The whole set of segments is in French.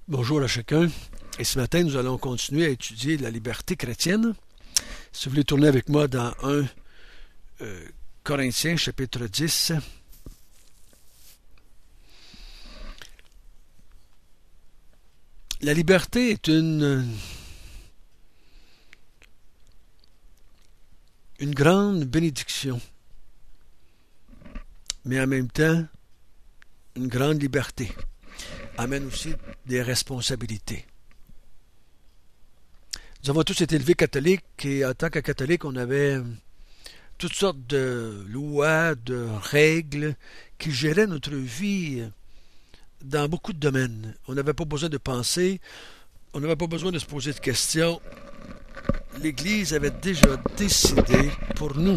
Bonjour à chacun. Et ce matin, nous allons continuer à étudier la liberté chrétienne. Si vous voulez tourner avec moi dans 1 Corinthiens, chapitre 10. La liberté est une grande bénédiction, mais en même temps, une grande liberté amène aussi des responsabilités. Nous avons tous été élevés catholiques et en tant que catholiques, on avait toutes sortes de lois, de règles qui géraient notre vie dans beaucoup de domaines. On n'avait pas besoin de penser, on n'avait pas besoin de se poser de questions. L'Église avait déjà décidé pour nous.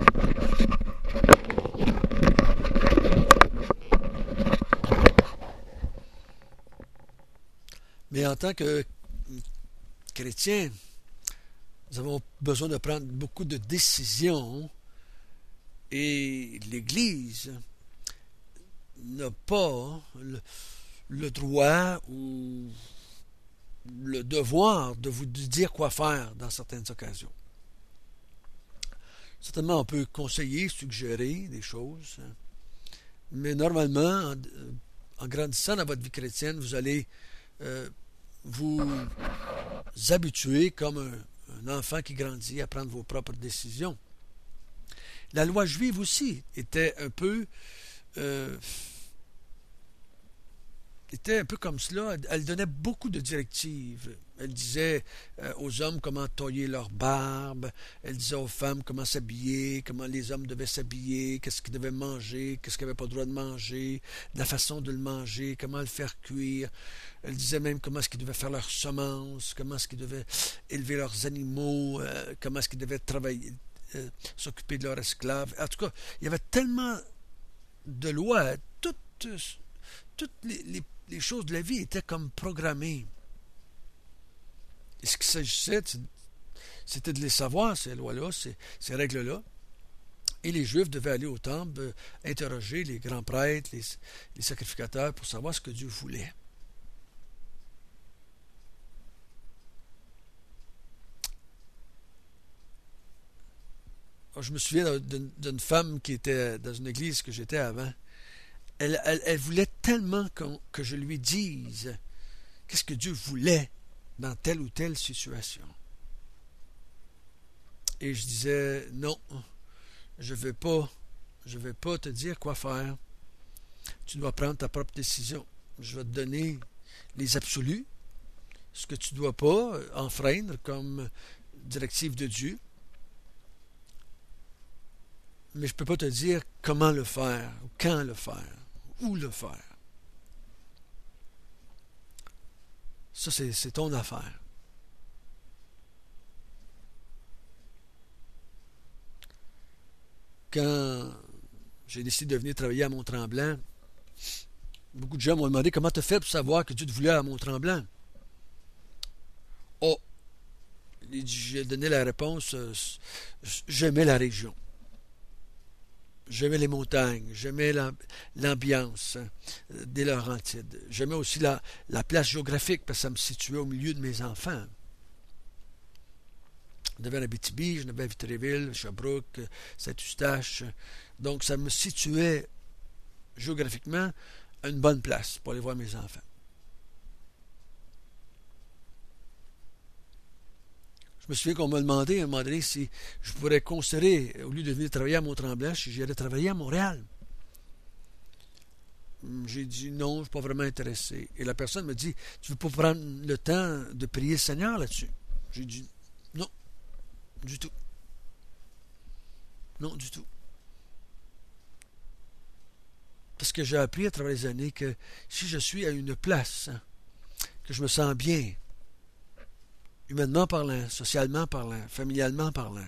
Mais en tant que chrétiens, nous avons besoin de prendre beaucoup de décisions et l'Église n'a pas le droit ou le devoir de vous dire quoi faire dans certaines occasions. Certainement, on peut conseiller, suggérer des choses, mais normalement, en grandissant dans votre vie chrétienne, vous allez vous habituer comme un enfant qui grandit à prendre vos propres décisions. La loi juive aussi était un peu comme cela. Elle donnait beaucoup de directives. Elle disait aux hommes comment tailler leur barbe. Elle disait aux femmes comment s'habiller, comment les hommes devaient s'habiller, qu'est-ce qu'ils devaient manger, qu'est-ce qu'ils n'avaient pas le droit de manger, la façon de le manger, comment le faire cuire. Elle disait même comment est-ce qu'ils devaient faire leurs semences, comment est-ce qu'ils devaient élever leurs animaux, comment est-ce qu'ils devaient travailler, s'occuper de leurs esclaves. En tout cas, il y avait tellement de lois, toutes les choses de la vie étaient comme programmées. Et ce qu'il s'agissait, c'était de les savoir, ces lois-là, ces règles-là. Et les Juifs devaient aller au temple, interroger les grands prêtres, les sacrificateurs, pour savoir ce que Dieu voulait. Alors, je me souviens d'une femme qui était dans une église que j'étais avant. Elle voulait tellement que je lui dise qu'est-ce que Dieu voulait dans telle ou telle situation. Et je disais, non, je ne vais pas te dire quoi faire. Tu dois prendre ta propre décision. Je vais te donner les absolus, ce que tu ne dois pas enfreindre comme directive de Dieu. Mais je ne peux pas te dire comment le faire, ou quand le faire, où le faire. Ça, c'est ton affaire. Quand j'ai décidé de venir travailler à Mont-Tremblant, beaucoup de gens m'ont demandé comment tu as fait pour savoir que Dieu te voulait à Mont-Tremblant. Oh, j'ai donné la réponse, j'aimais la région. J'aimais les montagnes, j'aimais l'ambiance des Laurentides. J'aimais aussi la place géographique parce que ça me situait au milieu de mes enfants. Je devais à Abitibi, je devais à Vitréville, Sherbrooke, Saint-Eustache. Donc ça me situait géographiquement à une bonne place pour aller voir mes enfants. Je me souviens qu'on m'a demandé à un moment donné si je pourrais considérer, au lieu de venir travailler à Mont-Tremblant, si j'allais travailler à Montréal. J'ai dit non, je ne suis pas vraiment intéressé. Et la personne me dit, tu ne veux pas prendre le temps de prier le Seigneur là-dessus? J'ai dit non, du tout. Non, du tout. Parce que j'ai appris à travers les années que si je suis à une place, que je me sens bien, humainement parlant, socialement parlant, familialement parlant,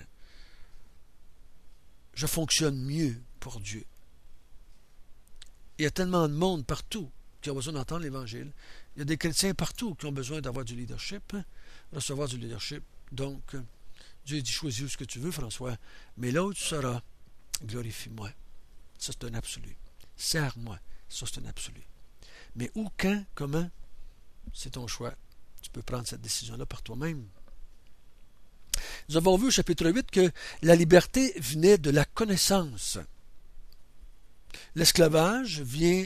je fonctionne mieux pour Dieu. Il y a tellement de monde partout qui ont besoin d'entendre l'Évangile. Il y a des chrétiens partout qui ont besoin d'avoir du leadership, recevoir du leadership. Donc, Dieu dit, choisis ce que tu veux, François, mais là où tu seras, glorifie-moi. Ça, c'est un absolu. Sers-moi. Ça, c'est un absolu. Mais où, quand, comment, c'est ton choix. Tu peux prendre cette décision-là par toi-même. Nous avons vu au chapitre 8 que la liberté venait de la connaissance. L'esclavage vient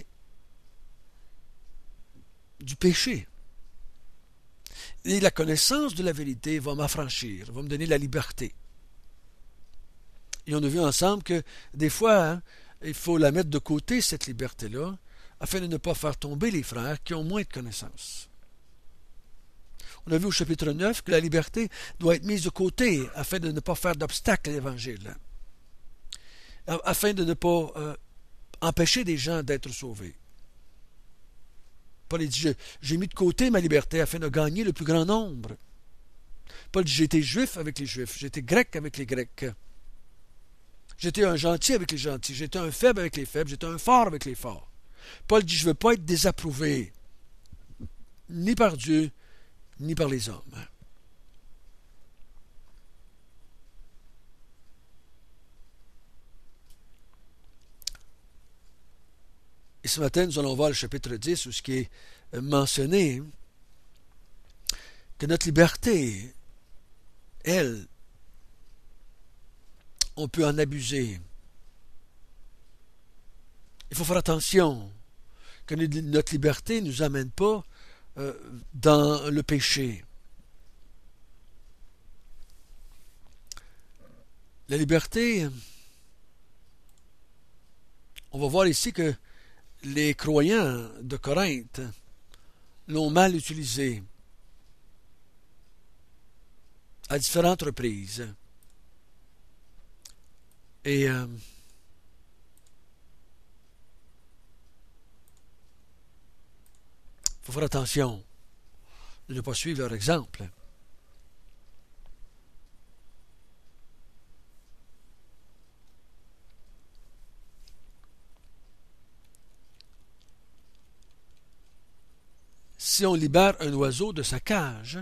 du péché. Et la connaissance de la vérité va m'affranchir, va me donner la liberté. Et on a vu ensemble que des fois, il faut la mettre de côté, cette liberté-là, afin de ne pas faire tomber les frères qui ont moins de connaissances. On a vu au chapitre 9 que la liberté doit être mise de côté afin de ne pas faire d'obstacle à l'Évangile, afin de ne pas empêcher des gens d'être sauvés. Paul dit, j'ai mis de côté ma liberté afin de gagner le plus grand nombre. Paul dit, j'étais juif avec les juifs, j'étais grec avec les grecs. J'étais un gentil avec les gentils, j'étais un faible avec les faibles, j'étais un fort avec les forts. Paul dit, je ne veux pas être désapprouvé, ni par Dieu, ni par les hommes. Et ce matin, nous allons voir le chapitre 10, où ce qui est mentionné, que notre liberté, elle, on peut en abuser. Il faut faire attention que notre liberté ne nous amène pas dans le péché. La liberté, on va voir ici que les croyants de Corinthe l'ont mal utilisée à différentes reprises. Et il faut faire attention de ne pas suivre leur exemple. Si on libère un oiseau de sa cage,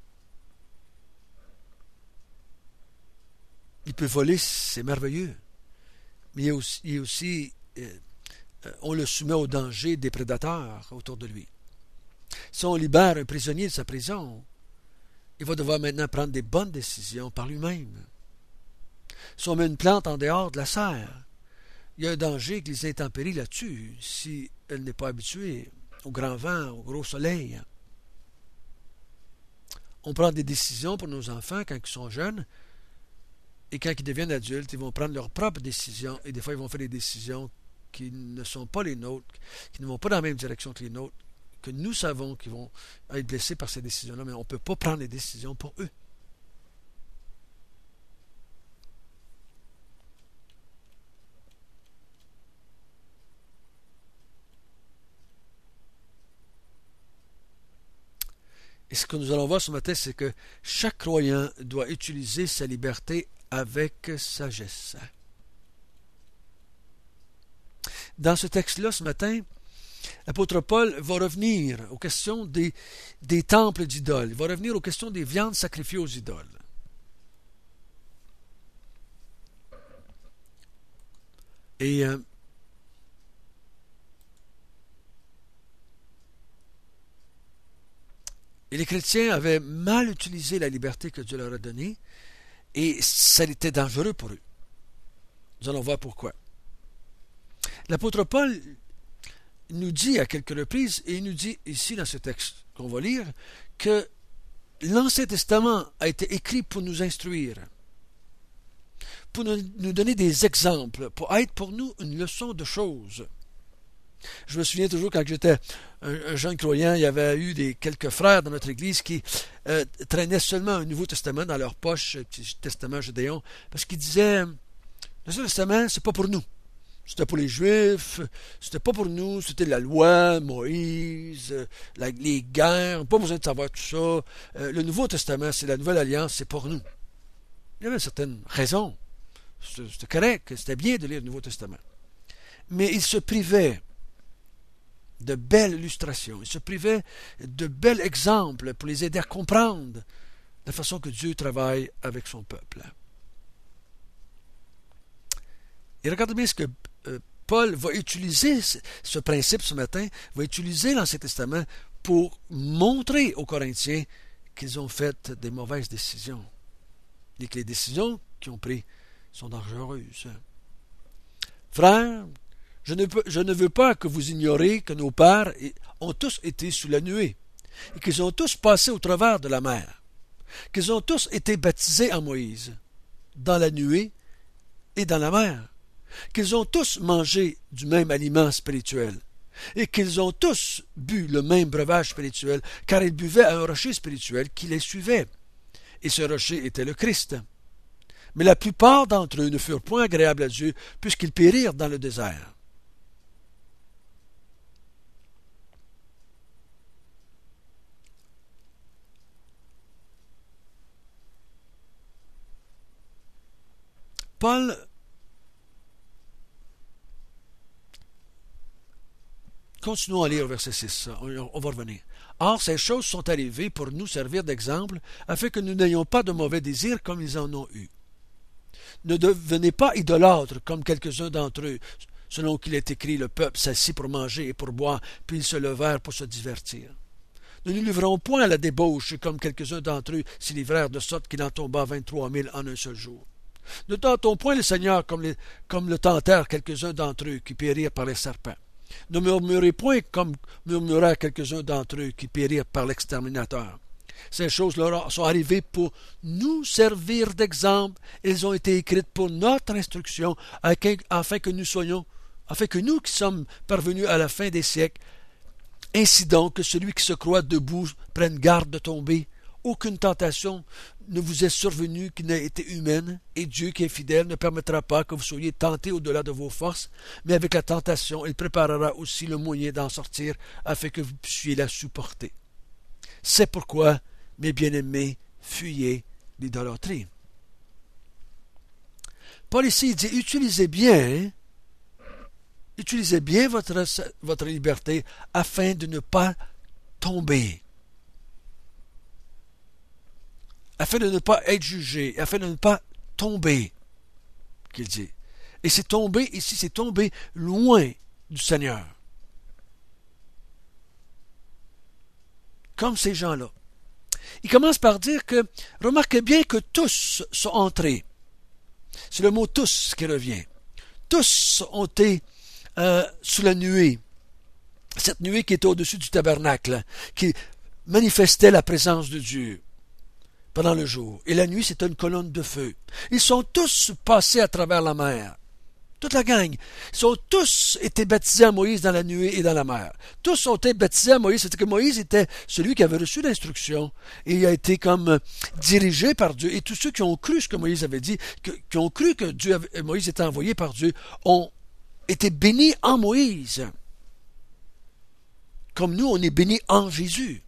il peut voler, c'est merveilleux. Mais il est aussi on le soumet au danger des prédateurs autour de lui. Si on libère un prisonnier de sa prison, il va devoir maintenant prendre des bonnes décisions par lui-même. Si on met une plante en dehors de la serre, il y a un danger que les intempéries la tuent si elle n'est pas habituée au grand vent, au gros soleil. On prend des décisions pour nos enfants quand ils sont jeunes, et quand ils deviennent adultes, ils vont prendre leurs propres décisions, et des fois ils vont faire des décisions qui ne sont pas les nôtres, qui ne vont pas dans la même direction que les nôtres, que nous savons qu'ils vont être blessés par ces décisions-là, mais on ne peut pas prendre les décisions pour eux. Et ce que nous allons voir ce matin, c'est que chaque croyant doit utiliser sa liberté avec sagesse. Dans ce texte-là, ce matin, l'apôtre Paul va revenir aux questions des temples d'idoles. Il va revenir aux questions des viandes sacrifiées aux idoles. Et les chrétiens avaient mal utilisé la liberté que Dieu leur a donnée, et ça était dangereux pour eux. Nous allons voir pourquoi. L'apôtre Paul nous dit à quelques reprises, et il nous dit ici dans ce texte qu'on va lire, que l'Ancien Testament a été écrit pour nous instruire, pour nous donner des exemples, pour être pour nous une leçon de choses. Je me souviens toujours quand j'étais un jeune croyant, il y avait eu quelques frères dans notre église qui traînaient seulement un Nouveau Testament dans leur poche, un petit testament Gédéon, parce qu'ils disaient, le Nouveau Testament, c'est pas pour nous. C'était pour les Juifs, c'était pas pour nous, c'était la loi, Moïse, les guerres, pas besoin de savoir tout ça. Le Nouveau Testament, c'est la Nouvelle Alliance, c'est pour nous. Il y avait certaines raisons. C'était correct, c'était bien de lire le Nouveau Testament. Mais ils se privaient de belles illustrations, ils se privaient de bels exemples pour les aider à comprendre la façon que Dieu travaille avec son peuple. Et regardez bien ce que Paul va utiliser, ce principe ce matin, va utiliser l'Ancien Testament pour montrer aux Corinthiens qu'ils ont fait des mauvaises décisions et que les décisions qu'ils ont prises sont dangereuses. Frères, je ne veux pas que vous ignoriez que nos pères ont tous été sous la nuée et qu'ils ont tous passé au travers de la mer, qu'ils ont tous été baptisés en Moïse, dans la nuée et dans la mer, qu'ils ont tous mangé du même aliment spirituel, et qu'ils ont tous bu le même breuvage spirituel, car ils buvaient à un rocher spirituel qui les suivait, et ce rocher était le Christ. Mais la plupart d'entre eux ne furent point agréables à Dieu, puisqu'ils périrent dans le désert. Paul continuons à lire au verset 6, on va revenir. Or, ces choses sont arrivées pour nous servir d'exemple, afin que nous n'ayons pas de mauvais désirs comme ils en ont eu. Ne devenez pas idolâtres comme quelques-uns d'entre eux, selon qu'il est écrit, le peuple s'assit pour manger et pour boire, puis ils se levèrent pour se divertir. Ne nous livrons point à la débauche, comme quelques-uns d'entre eux s'y livrèrent, de sorte qu'il en tomba 23 000 en un seul jour. Ne tentons point le Seigneur comme le tentèrent quelques-uns d'entre eux qui périrent par les serpents. Ne murmurez point comme murmurèrent quelques-uns d'entre eux qui périrent par l'exterminateur. Ces choses leur sont arrivées pour nous servir d'exemple. Elles ont été écrites pour notre instruction, afin que nous qui sommes parvenus à la fin des siècles, ainsi donc que celui qui se croit debout prenne garde de tomber. Aucune tentation ne vous est survenue qui n'ait été humaine, et Dieu qui est fidèle ne permettra pas que vous soyez tentés au-delà de vos forces, mais avec la tentation, il préparera aussi le moyen d'en sortir, afin que vous puissiez la supporter. C'est pourquoi, mes bien-aimés, fuyez l'idolâtrie. Paul ici dit, utilisez bien votre liberté afin de ne pas tomber, afin de ne pas être jugé, afin de ne pas tomber, qu'il dit. Et c'est tomber, ici, c'est tomber loin du Seigneur. Comme ces gens-là. Il commence par dire que, remarquez bien que tous sont entrés. C'est le mot tous qui revient. Tous ont été sous la nuée. Cette nuée qui était au-dessus du tabernacle, qui manifestait la présence de Dieu pendant le jour. Et la nuit, c'était une colonne de feu. Ils sont tous passés à travers la mer. Toute la gang. Ils ont tous été baptisés à Moïse dans la nuée et dans la mer. Tous ont été baptisés à Moïse. C'est-à-dire que Moïse était celui qui avait reçu l'instruction et il a été comme dirigé par Dieu. Et tous ceux qui ont cru ce que Moïse avait dit, qui ont cru que Moïse était envoyé par Dieu, ont été bénis en Moïse. Comme nous, on est bénis en Jésus.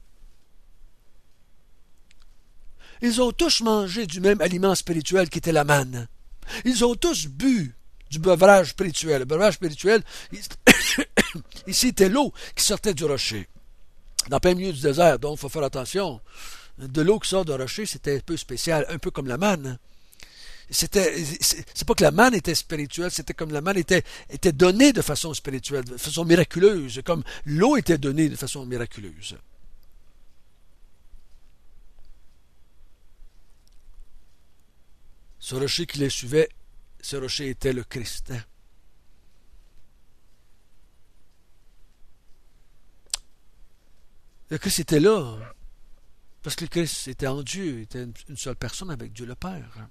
Ils ont tous mangé du même aliment spirituel qui était la manne. Ils ont tous bu du breuvage spirituel. Le breuvage spirituel, ici, c'était l'eau qui sortait du rocher. Dans plein milieu du désert, donc il faut faire attention. De l'eau qui sort du rocher, c'était un peu spécial, un peu comme la manne. C'est pas que la manne était spirituelle, c'était comme la manne était donnée de façon spirituelle, de façon miraculeuse, comme l'eau était donnée de façon miraculeuse. Ce rocher qui les suivait, ce rocher était le Christ. Le Christ était là, parce que le Christ était en Dieu, était une seule personne avec Dieu le Père.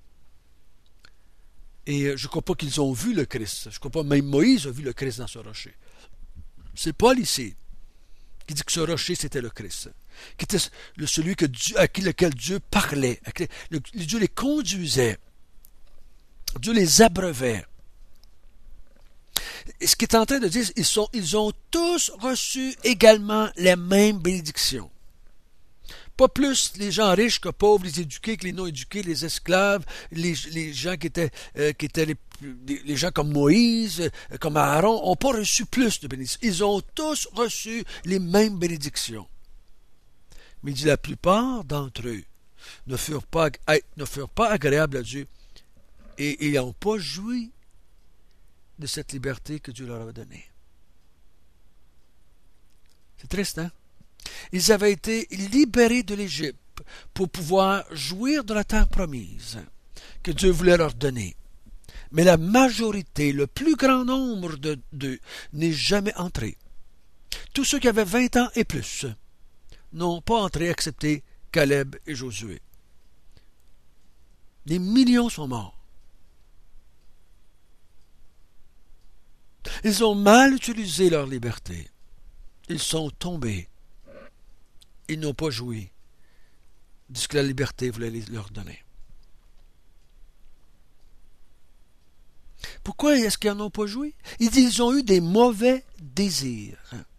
Et je ne crois pas qu'ils ont vu le Christ. Je ne crois pas même Moïse a vu le Christ dans ce rocher. C'est Paul ici qui dit que ce rocher, c'était le Christ. Qui était celui lequel Dieu parlait. Dieu les conduisait. Dieu les abreuvait. Et ce qu'il est en train de dire, ils ont tous reçu également les mêmes bénédictions. Pas plus les gens riches que pauvres, les éduqués que les non-éduqués, les esclaves, les gens qui étaient les gens comme Moïse, comme Aaron, n'ont pas reçu plus de bénédictions. Ils ont tous reçu les mêmes bénédictions. Mais il dit la plupart d'entre eux ne furent pas agréables à Dieu et ils n'ont pas joui de cette liberté que Dieu leur avait donnée. C'est triste, hein? Ils avaient été libérés de l'Égypte pour pouvoir jouir de la terre promise que Dieu voulait leur donner. Mais la majorité, le plus grand nombre d'eux, n'est jamais entré. Tous ceux qui avaient 20 ans et plus n'ont pas entré, excepté Caleb et Josué. Des millions sont morts. Ils ont mal utilisé leur liberté. Ils sont tombés. Ils n'ont pas joui de ce que la liberté voulait leur donner. Pourquoi est-ce qu'ils n'en ont pas joui? Ils ont eu des mauvais désirs.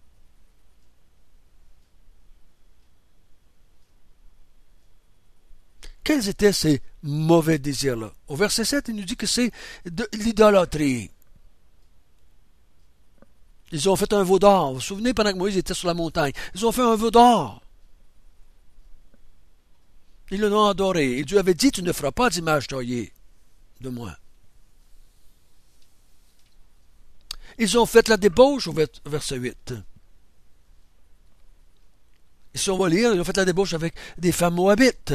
Quels étaient ces mauvais désirs-là? Au verset 7, il nous dit que c'est de l'idolâtrie. Ils ont fait un veau d'or. Vous vous souvenez, pendant que Moïse était sur la montagne, ils ont fait un veau d'or. Ils l'ont adoré. Et Dieu avait dit, tu ne feras pas d'image taillée de moi. Ils ont fait la débauche au verset 8. Et si on va lire, ils ont fait la débauche avec des femmes moabites.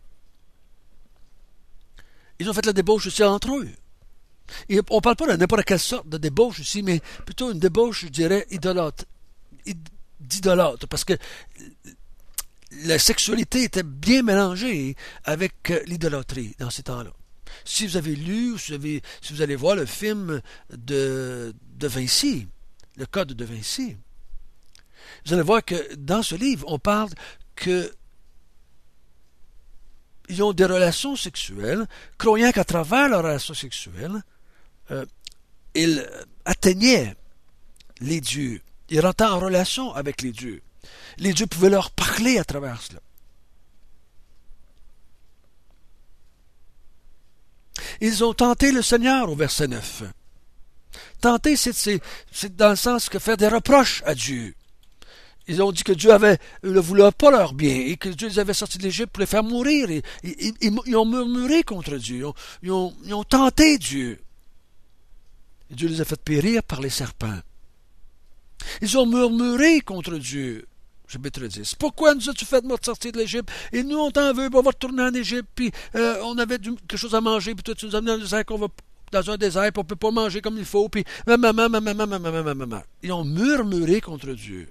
Ils ont fait la débauche aussi entre eux. Et on ne parle pas de n'importe quelle sorte de débauche ici, mais plutôt une débauche, je dirais, d'idolâtre, parce que la sexualité était bien mélangée avec l'idolâtrie dans ces temps-là. Si vous avez lu, ou si vous allez voir le film de Vinci, le Code de Vinci, vous allez voir que dans ce livre, on parle que ils ont des relations sexuelles, croyant qu'à travers leurs relations sexuelles, ils atteignaient les dieux. Ils rentraient en relation avec les dieux. Les dieux pouvaient leur parler à travers cela. Ils ont tenté le Seigneur au verset 9. Tenter, c'est dans le sens que faire des reproches à Dieu. Ils ont dit que Dieu ne voulait pas leur bien et que Dieu les avait sortis de l'Égypte pour les faire mourir. Ils ont murmuré contre Dieu. Ils ont tenté Dieu. Et Dieu les a fait périr par les serpents. Ils ont murmuré contre Dieu. Chapitre 10. Pourquoi nous as-tu fait sortir de l'Égypte? Et nous, on t'en veut, on va retourner en Égypte, puis on avait quelque chose à manger, puis toi, tu nous as amené dans le désert, qu'on va dans un désert, puis on ne peut pas manger comme il faut, puis ils ont murmuré contre Dieu.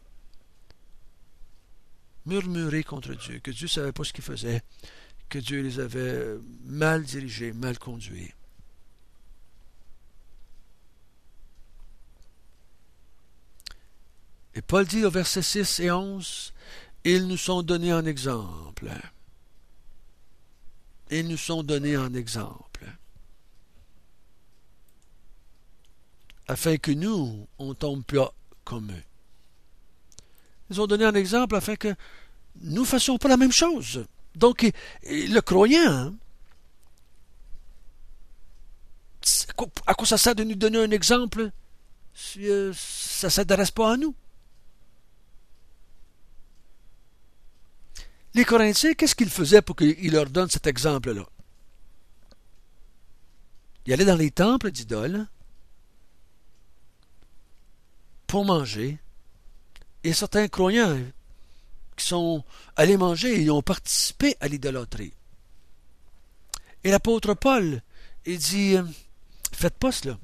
Murmurer contre Dieu, que Dieu ne savait pas ce qu'il faisait, que Dieu les avait mal dirigés, mal conduits. Et Paul dit au verset 6 et 11, ils nous sont donnés en exemple. Ils nous sont donnés en exemple. Afin que nous, on ne tombe pas comme eux. Ils ont donné un exemple afin que nous ne fassions pas la même chose. Donc, le croyant, à quoi ça sert de nous donner un exemple si ça ne s'adresse pas à nous? Les Corinthiens, qu'est-ce qu'ils faisaient pour qu'il leur donne cet exemple-là? Ils allaient dans les temples d'idoles pour manger. Et certains croyants qui sont allés manger et ont participé à l'idolâtrie. Et l'apôtre Paul, il dit, faites pas cela.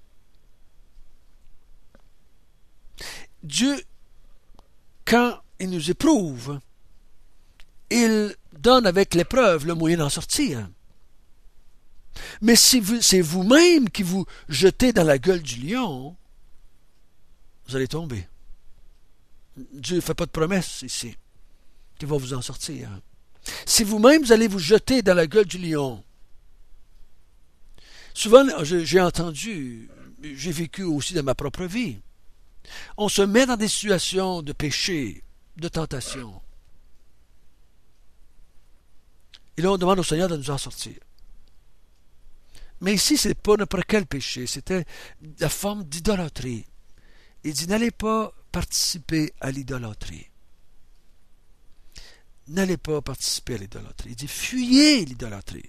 Dieu, quand il nous éprouve, il donne avec l'épreuve le moyen d'en sortir. Mais si c'est vous-même qui vous jetez dans la gueule du lion, vous allez tomber. Dieu ne fait pas de promesse ici qu'il va vous en sortir. Si vous-même vous allez vous jeter dans la gueule du lion, souvent j'ai entendu, j'ai vécu aussi dans ma propre vie, on se met dans des situations de péché, de tentation. Et là on demande au Seigneur de nous en sortir. Mais ici, ce n'est pas n'importe quel péché, c'était la forme d'idolâtrie. Il dit, n'allez pas participer à l'idolâtrie. N'allez pas participer à l'idolâtrie. Il dit, fuyez l'idolâtrie.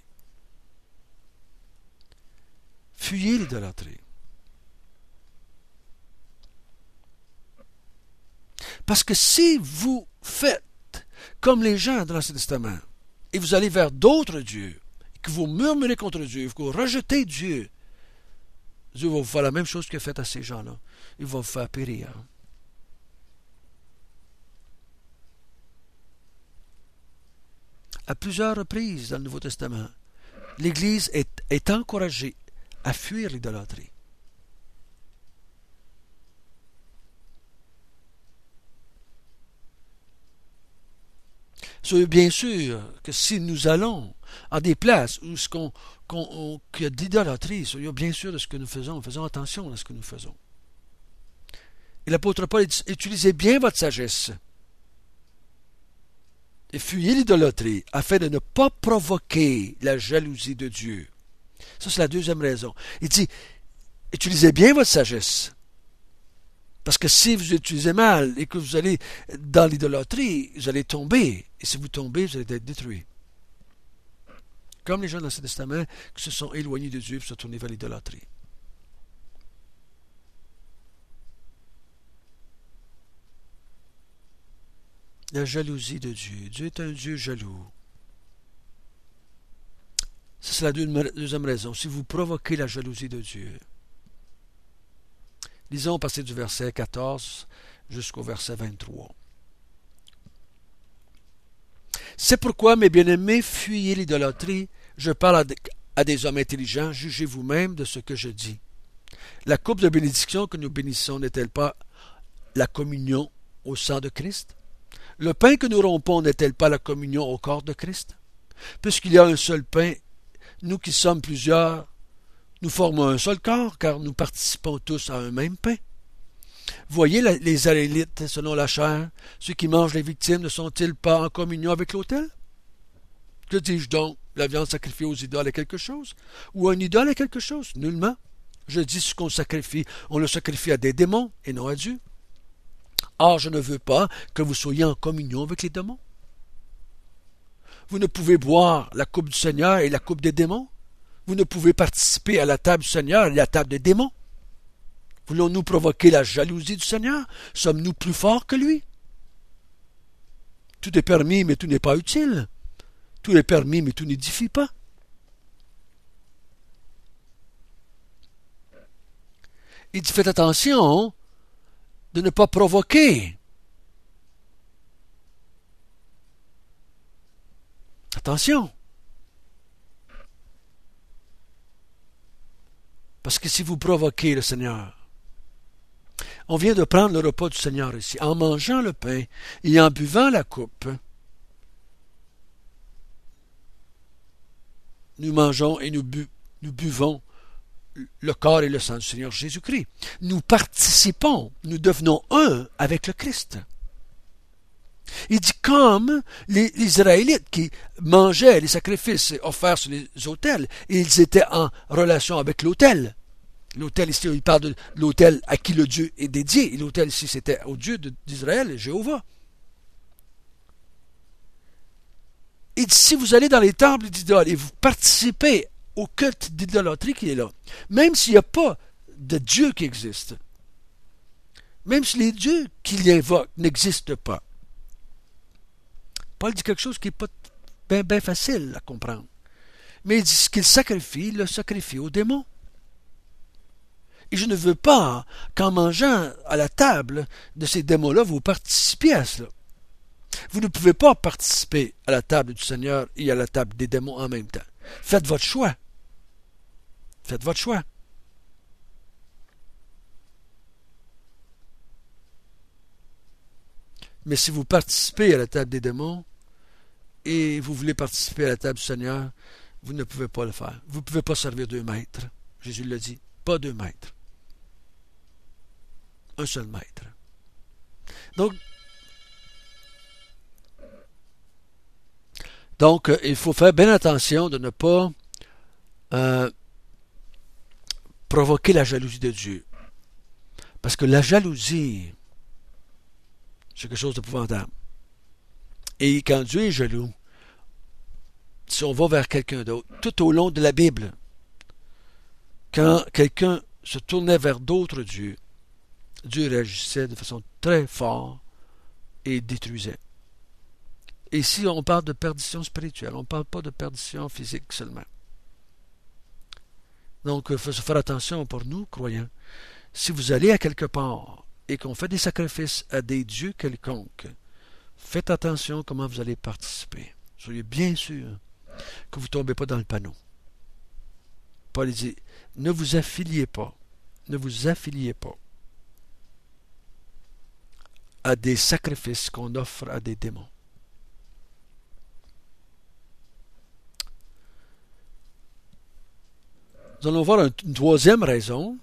Fuyez l'idolâtrie. Parce que si vous faites comme les gens de l'Ancien Testament, et vous allez vers d'autres dieux, et que vous murmurez contre Dieu, que vous rejetez Dieu, Dieu va vous faire la même chose qu'il a fait à ces gens-là. Il va vous faire périr. À plusieurs reprises dans le Nouveau Testament, l'Église est encouragée à fuir l'idolâtrie. Soyez bien sûr que si nous allons à des places où qu'il y a d'idolâtrie, soyez bien sûr de ce que nous faisons attention à ce que nous faisons. Et l'apôtre Paul dit, utilisez bien votre sagesse et fuyez l'idolâtrie afin de ne pas provoquer la jalousie de Dieu. Ça, c'est la deuxième raison. Il dit, utilisez bien votre sagesse. Parce que si vous utilisez mal et que vous allez dans l'idolâtrie, vous allez tomber. Et si vous tombez, vous allez être détruit. Comme les gens dans l'Ancien Testament qui se sont éloignés de Dieu et se sont tournés vers l'idolâtrie. La jalousie de Dieu. Dieu est un Dieu jaloux. Ça, c'est la deuxième raison. Si vous provoquez la jalousie de Dieu. Lisons à partir du verset 14 jusqu'au verset 23. C'est pourquoi, mes bien-aimés, fuyez l'idolâtrie. Je parle à des hommes intelligents. Jugez vous-même de ce que je dis. La coupe de bénédiction que nous bénissons n'est-elle pas la communion au sang de Christ? Le pain que nous rompons n'est-elle pas la communion au corps de Christ? Puisqu'il y a un seul pain, nous qui sommes plusieurs, nous formons un seul corps, car nous participons tous à un même pain. Voyez les Israélites selon la chair, ceux qui mangent les victimes ne sont-ils pas en communion avec l'autel? Que dis-je donc? La viande sacrifiée aux idoles est quelque chose? Ou un idole est quelque chose? Nullement. Je dis ce qu'on sacrifie, on le sacrifie à des démons et non à Dieu. Or, je ne veux pas que vous soyez en communion avec les démons. Vous ne pouvez boire la coupe du Seigneur et la coupe des démons. Vous ne pouvez participer à la table du Seigneur et à la table des démons. Voulons-nous provoquer la jalousie du Seigneur? Sommes-nous plus forts que lui? Tout est permis, mais tout n'est pas utile. Tout est permis, mais tout n'édifie pas. Il dit, faites attention de ne pas provoquer. Attention. Parce que si vous provoquez le Seigneur, on vient de prendre le repas du Seigneur ici, en mangeant le pain et en buvant la coupe, nous mangeons et nous buvons le corps et le sang du Seigneur Jésus-Christ. Nous participons, nous devenons un avec le Christ. Il dit comme les Israélites qui mangeaient les sacrifices offerts sur les autels, et ils étaient en relation avec l'autel. L'autel ici, il parle de l'autel à qui le Dieu est dédié. Et l'autel ici, c'était au Dieu d'Israël, Jéhovah. Il dit, si vous allez dans les temples d'idoles et vous participez au culte d'idolâtrie qui est là, même s'il n'y a pas de Dieu qui existe, même si les dieux qu'il invoque n'existent pas, Paul dit quelque chose qui n'est pas bien facile à comprendre. Mais il dit ce qu'il sacrifie, il le sacrifie aux démons. Et je ne veux pas qu'en mangeant à la table de ces démons-là, vous participiez à cela. Vous ne pouvez pas participer à la table du Seigneur et à la table des démons en même temps. Faites votre choix. Faites votre choix. Mais si vous participez à la table des démons et vous voulez participer à la table du Seigneur, vous ne pouvez pas le faire. Vous ne pouvez pas servir deux maîtres. Jésus l'a dit. Pas deux maîtres. Un seul maître. Donc, il faut faire bien attention de ne pas provoquer la jalousie de Dieu. Parce que la jalousie, c'est quelque chose d'épouvantable. Et quand Dieu est jaloux, si on va vers quelqu'un d'autre, tout au long de la Bible, quand quelqu'un se tournait vers d'autres dieux, Dieu réagissait de façon très forte et détruisait. Et ici, on parle de perdition spirituelle, on ne parle pas de perdition physique seulement. Donc, il faut faire attention pour nous, croyants. Si vous allez à quelque part et qu'on fait des sacrifices à des dieux quelconques, faites attention comment vous allez participer. Soyez bien sûr que vous ne tombez pas dans le panneau. Paul dit, ne vous affiliez pas à des sacrifices qu'on offre à des démons. Nous allons voir une troisième raison.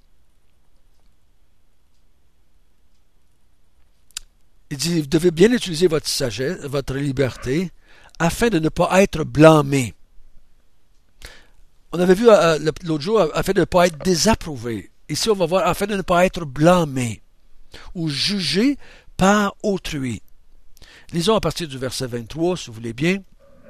Il dit, vous devez bien utiliser votre sagesse, votre liberté, afin de ne pas être blâmé. On avait vu l'autre jour, afin de ne pas être désapprouvé. Ici, on va voir, afin de ne pas être blâmé ou jugé par autrui. Lisons à partir du verset 23, si vous voulez bien.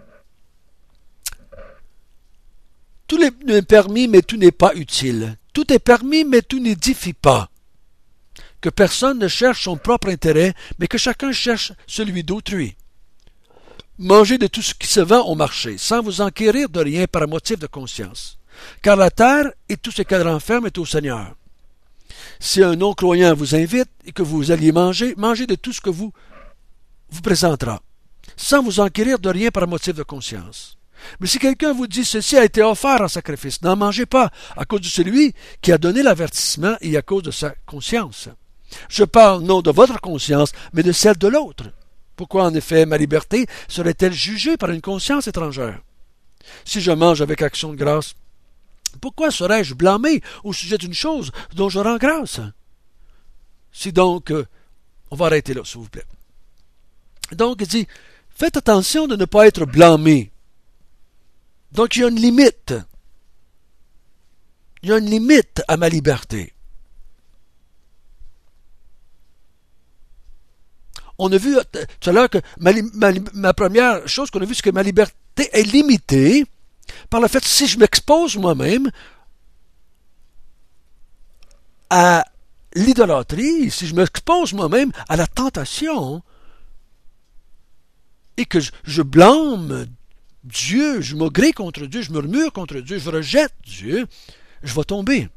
Tout est permis, mais tout n'est pas utile. Tout est permis, mais tout n'édifie pas. Que personne ne cherche son propre intérêt, mais que chacun cherche celui d'autrui. Mangez de tout ce qui se vend au marché, sans vous enquérir de rien par motif de conscience. Car la terre et tout ce qu'elle renferme est au Seigneur. Si un non-croyant vous invite et que vous alliez manger, mangez de tout ce que vous présentera, sans vous enquérir de rien par motif de conscience. Mais si quelqu'un vous dit ceci a été offert en sacrifice, n'en mangez pas, à cause de celui qui a donné l'avertissement et à cause de sa conscience. Je parle non de votre conscience, mais de celle de l'autre. Pourquoi en effet ma liberté serait-elle jugée par une conscience étrangère? Si je mange avec action de grâce, pourquoi serais-je blâmé au sujet d'une chose dont je rends grâce? Si donc, on va arrêter là, s'il vous plaît. Donc, il dit, faites attention de ne pas être blâmé. Donc, il y a une limite. Il y a une limite à ma liberté. On a vu tout à l'heure que ma première chose qu'on a vu, c'est que ma liberté est limitée par le fait que si je m'expose moi-même à l'idolâtrie, si je m'expose moi-même à la tentation, et que je blâme Dieu, je me grée contre Dieu, je murmure contre Dieu, je rejette Dieu, je vais tomber.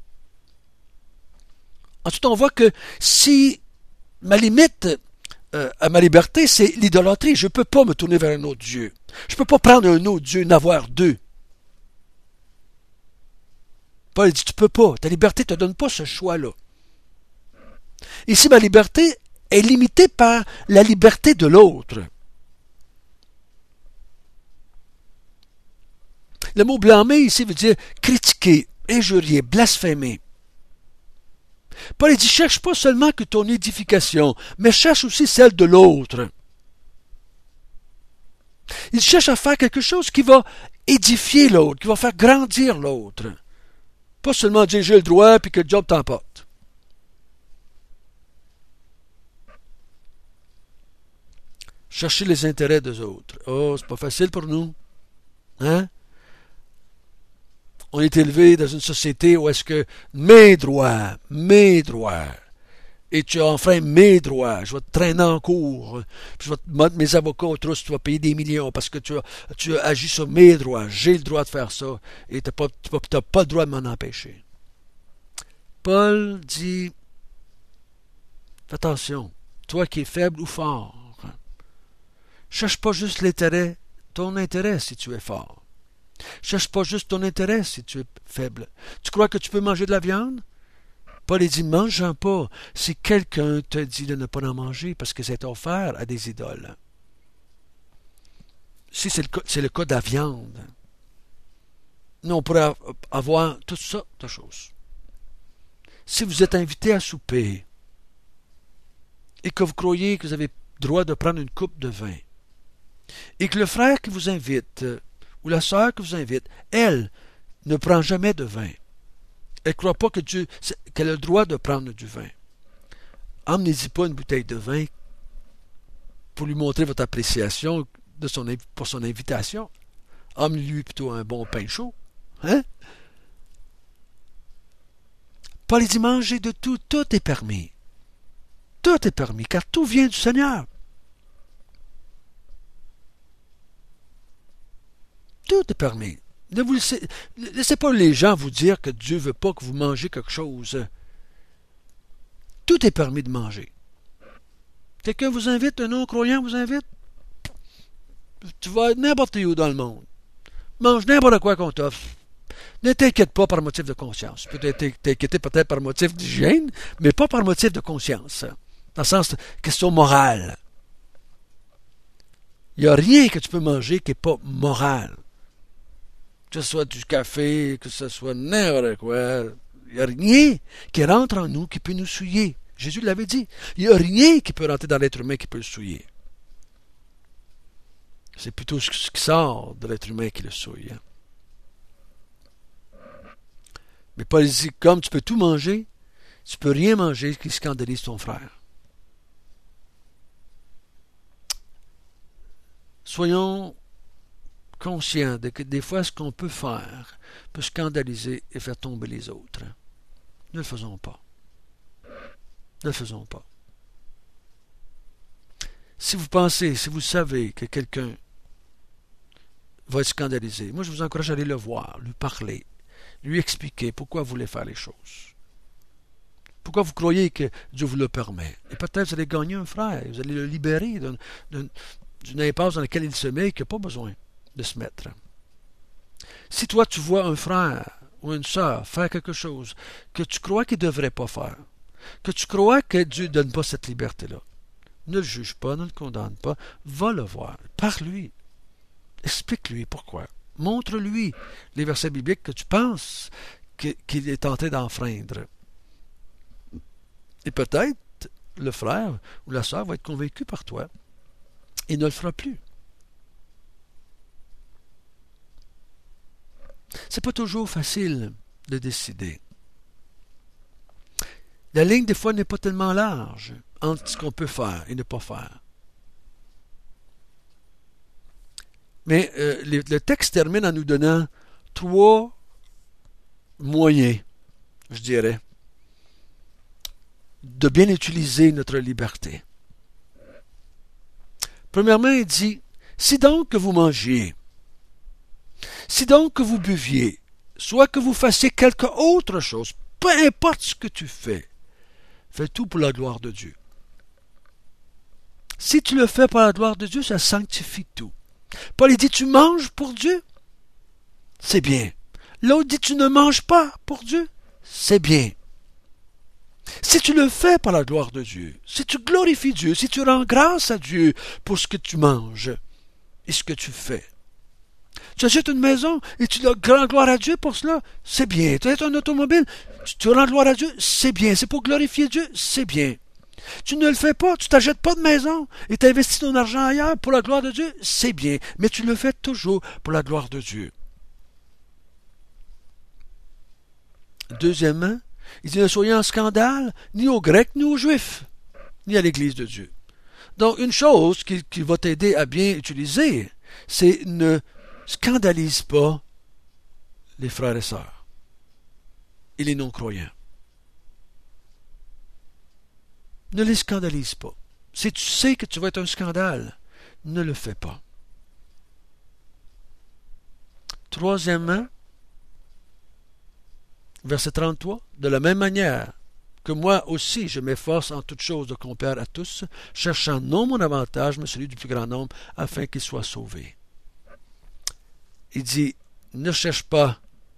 Ensuite, on voit que si ma limite à ma liberté, c'est l'idolâtrie, je ne peux pas me tourner vers un autre Dieu. Je ne peux pas prendre un autre Dieu, n'avoir deux. Paul dit, tu ne peux pas, ta liberté ne te donne pas ce choix-là. Ici, ma liberté est limitée par la liberté de l'autre. Le mot blâmer ici veut dire critiquer, injurier, blasphémer. Paul dit, cherche pas seulement que ton édification, mais cherche aussi celle de l'autre. Il cherche à faire quelque chose qui va édifier l'autre, qui va faire grandir l'autre. Pas seulement dire j'ai le droit puis que le job t'emporte. Chercher les intérêts des autres. Oh, c'est pas facile pour nous. Hein? On est élevé dans une société où est-ce que mes droits, et tu enfreins mes droits, je vais te traîner en cours, puis je vais te mettre mes avocats au trousse, tu vas payer des millions parce que tu as agi sur mes droits, j'ai le droit de faire ça, et tu n'as pas le droit de m'en empêcher. Paul dit, fais attention, toi qui es faible ou fort, cherche pas juste ton intérêt si tu es fort. Cherche pas juste ton intérêt si tu es faible. Tu crois que tu peux manger de la viande? Paul dit, mange-en pas si quelqu'un te dit de ne pas en manger parce que c'est offert à des idoles. Si c'est le cas de la viande, nous on pourrait avoir toutes sortes de choses. Si vous êtes invité à souper et que vous croyez que vous avez le droit de prendre une coupe de vin et que le frère qui vous invite ou la sœur qui vous invite, elle ne prend jamais de vin. Elle ne croit pas qu'elle a le droit de prendre du vin. Emmenez-y pas une bouteille de vin pour lui montrer votre appréciation pour son invitation. Emmenez-lui plutôt un bon pain chaud. Hein? Paul dit, mangez de tout, tout est permis. Tout est permis, car tout vient du Seigneur. Tout est permis. Ne vous laissez pas les gens vous dire que Dieu ne veut pas que vous mangez quelque chose. Tout est permis de manger. Quelqu'un vous invite, un non-croyant vous invite, tu vas être n'importe où dans le monde. Mange n'importe quoi qu'on t'offre. Ne t'inquiète pas par motif de conscience. Tu peux t'inquiéter peut-être par motif d'hygiène, mais pas par motif de conscience. Dans le sens de question morale. Il n'y a rien que tu peux manger qui n'est pas moral. Que ce soit du café, que ce soit n'importe quoi. Il n'y a rien qui rentre en nous qui peut nous souiller. Jésus l'avait dit. Il n'y a rien qui peut rentrer dans l'être humain qui peut le souiller. C'est plutôt ce qui sort de l'être humain qui le souille. Mais Paul dit, comme tu peux tout manger, tu peux rien manger qui scandalise ton frère. Soyons conscients de que des fois, ce qu'on peut faire peut scandaliser et faire tomber les autres. Ne le faisons pas. Ne le faisons pas. Si vous pensez, si vous savez que quelqu'un va être scandalisé, moi je vous encourage à aller le voir, lui parler, lui expliquer pourquoi vous voulez faire les choses. Pourquoi vous croyez que Dieu vous le permet. Et peut-être vous allez gagner un frère, vous allez le libérer d'une impasse dans laquelle il se met et qu'il n'a pas besoin de se mettre. Si toi tu vois un frère ou une sœur faire quelque chose que tu crois qu'il ne devrait pas faire, que tu crois que Dieu ne donne pas cette liberté-là, ne le juge pas, ne le condamne pas, va le voir, parle-lui, explique-lui pourquoi, montre-lui les versets bibliques que tu penses qu'il est tenté d'enfreindre. Et peut-être le frère ou la sœur va être convaincu par toi et ne le fera plus. C'est pas toujours facile de décider. La ligne, des fois, n'est pas tellement large entre ce qu'on peut faire et ne pas faire. Mais le texte termine en nous donnant 3 moyens, je dirais, de bien utiliser notre liberté. Premièrement, il dit, si donc que vous mangiez, si donc que vous buviez, soit que vous fassiez quelque autre chose, peu importe ce que tu fais, fais tout pour la gloire de Dieu. Si tu le fais pour la gloire de Dieu, ça sanctifie tout. Paul il dit, tu manges pour Dieu, c'est bien. L'autre dit, tu ne manges pas pour Dieu, c'est bien. Si tu le fais par la gloire de Dieu, si tu glorifies Dieu, si tu rends grâce à Dieu pour ce que tu manges et ce que tu fais, tu achètes une maison et tu rends gloire à Dieu pour cela, c'est bien. Tu achètes un automobile, tu rends gloire à Dieu, c'est bien. C'est pour glorifier Dieu, c'est bien. Tu ne le fais pas, tu t'achètes pas de maison et tu investis ton argent ailleurs pour la gloire de Dieu, c'est bien. Mais tu le fais toujours pour la gloire de Dieu. Deuxièmement, il dit ne soyez en scandale ni aux Grecs ni aux Juifs, ni à l'Église de Dieu. Donc, une chose qui va t'aider à bien utiliser, c'est ne scandalise pas les frères et sœurs et les non-croyants. Ne les scandalise pas. Si tu sais que tu vas être un scandale, ne le fais pas. Troisièmement, verset 33, de la même manière que moi aussi je m'efforce en toutes choses de complaire à tous, cherchant non mon avantage, mais celui du plus grand nombre, afin qu'ils soient sauvés. Il dit, ne cherche pas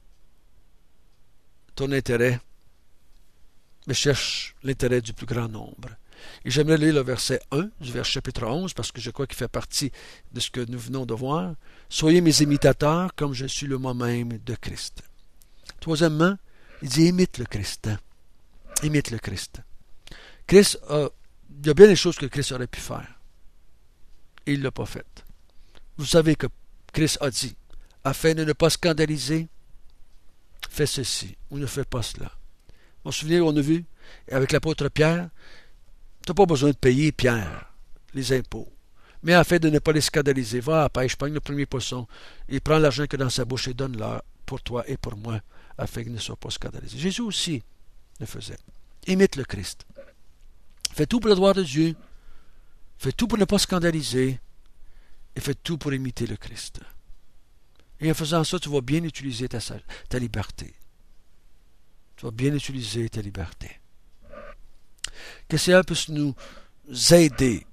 ton intérêt, mais cherche l'intérêt du plus grand nombre. Et j'aimerais lire le verset 1 du chapitre 11, parce que je crois qu'il fait partie de ce que nous venons de voir. Soyez mes imitateurs, comme je suis le moi-même de Christ. Troisièmement, il dit, imite le Christ. Imite le Christ. Il y a bien des choses que Christ aurait pu faire. Et il ne l'a pas fait. Vous savez que Christ a dit, afin de ne pas scandaliser, fais ceci, ou ne fais pas cela. Vous vous souvenez, on a vu, avec l'apôtre Pierre, tu n'as pas besoin de payer, Pierre, les impôts. Mais afin de ne pas les scandaliser, va à la pêche, pogne le premier poisson, et prends l'argent que dans sa bouche et donne-leur pour toi et pour moi, afin qu'ils ne soient pas scandalisés. Jésus aussi le faisait. Imite le Christ. Fais tout pour la gloire de Dieu. Fais tout pour ne pas scandaliser. Et fais tout pour imiter le Christ. Et en faisant ça, tu vas bien utiliser ta liberté. Tu vas bien utiliser ta liberté. Que le Seigneur puisse nous aider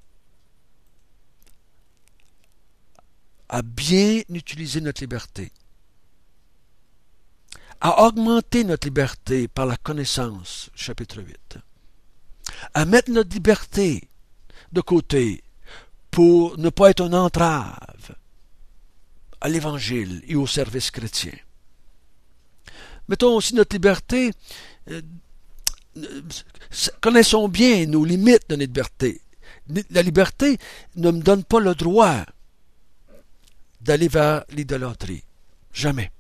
à bien utiliser notre liberté, à augmenter notre liberté par la connaissance, chapitre 8, à mettre notre liberté de côté pour ne pas être une entrave à l'Évangile et au service chrétien. Mettons aussi notre liberté, connaissons bien nos limites de notre liberté. La liberté ne me donne pas le droit d'aller vers l'idolâtrie. Jamais.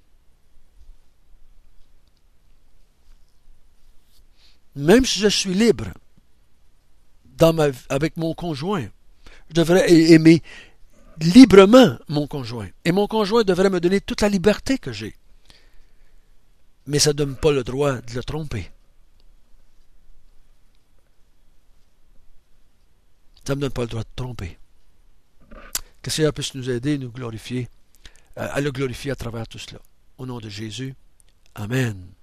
Même si je suis libre avec mon conjoint, je devrais aimer librement mon conjoint. Et mon conjoint devrait me donner toute la liberté que j'ai. Mais ça ne donne pas le droit de le tromper. Ça ne me donne pas le droit de tromper. Que le Seigneur puisse nous aider, nous glorifier, à le glorifier à travers tout cela. Au nom de Jésus. Amen.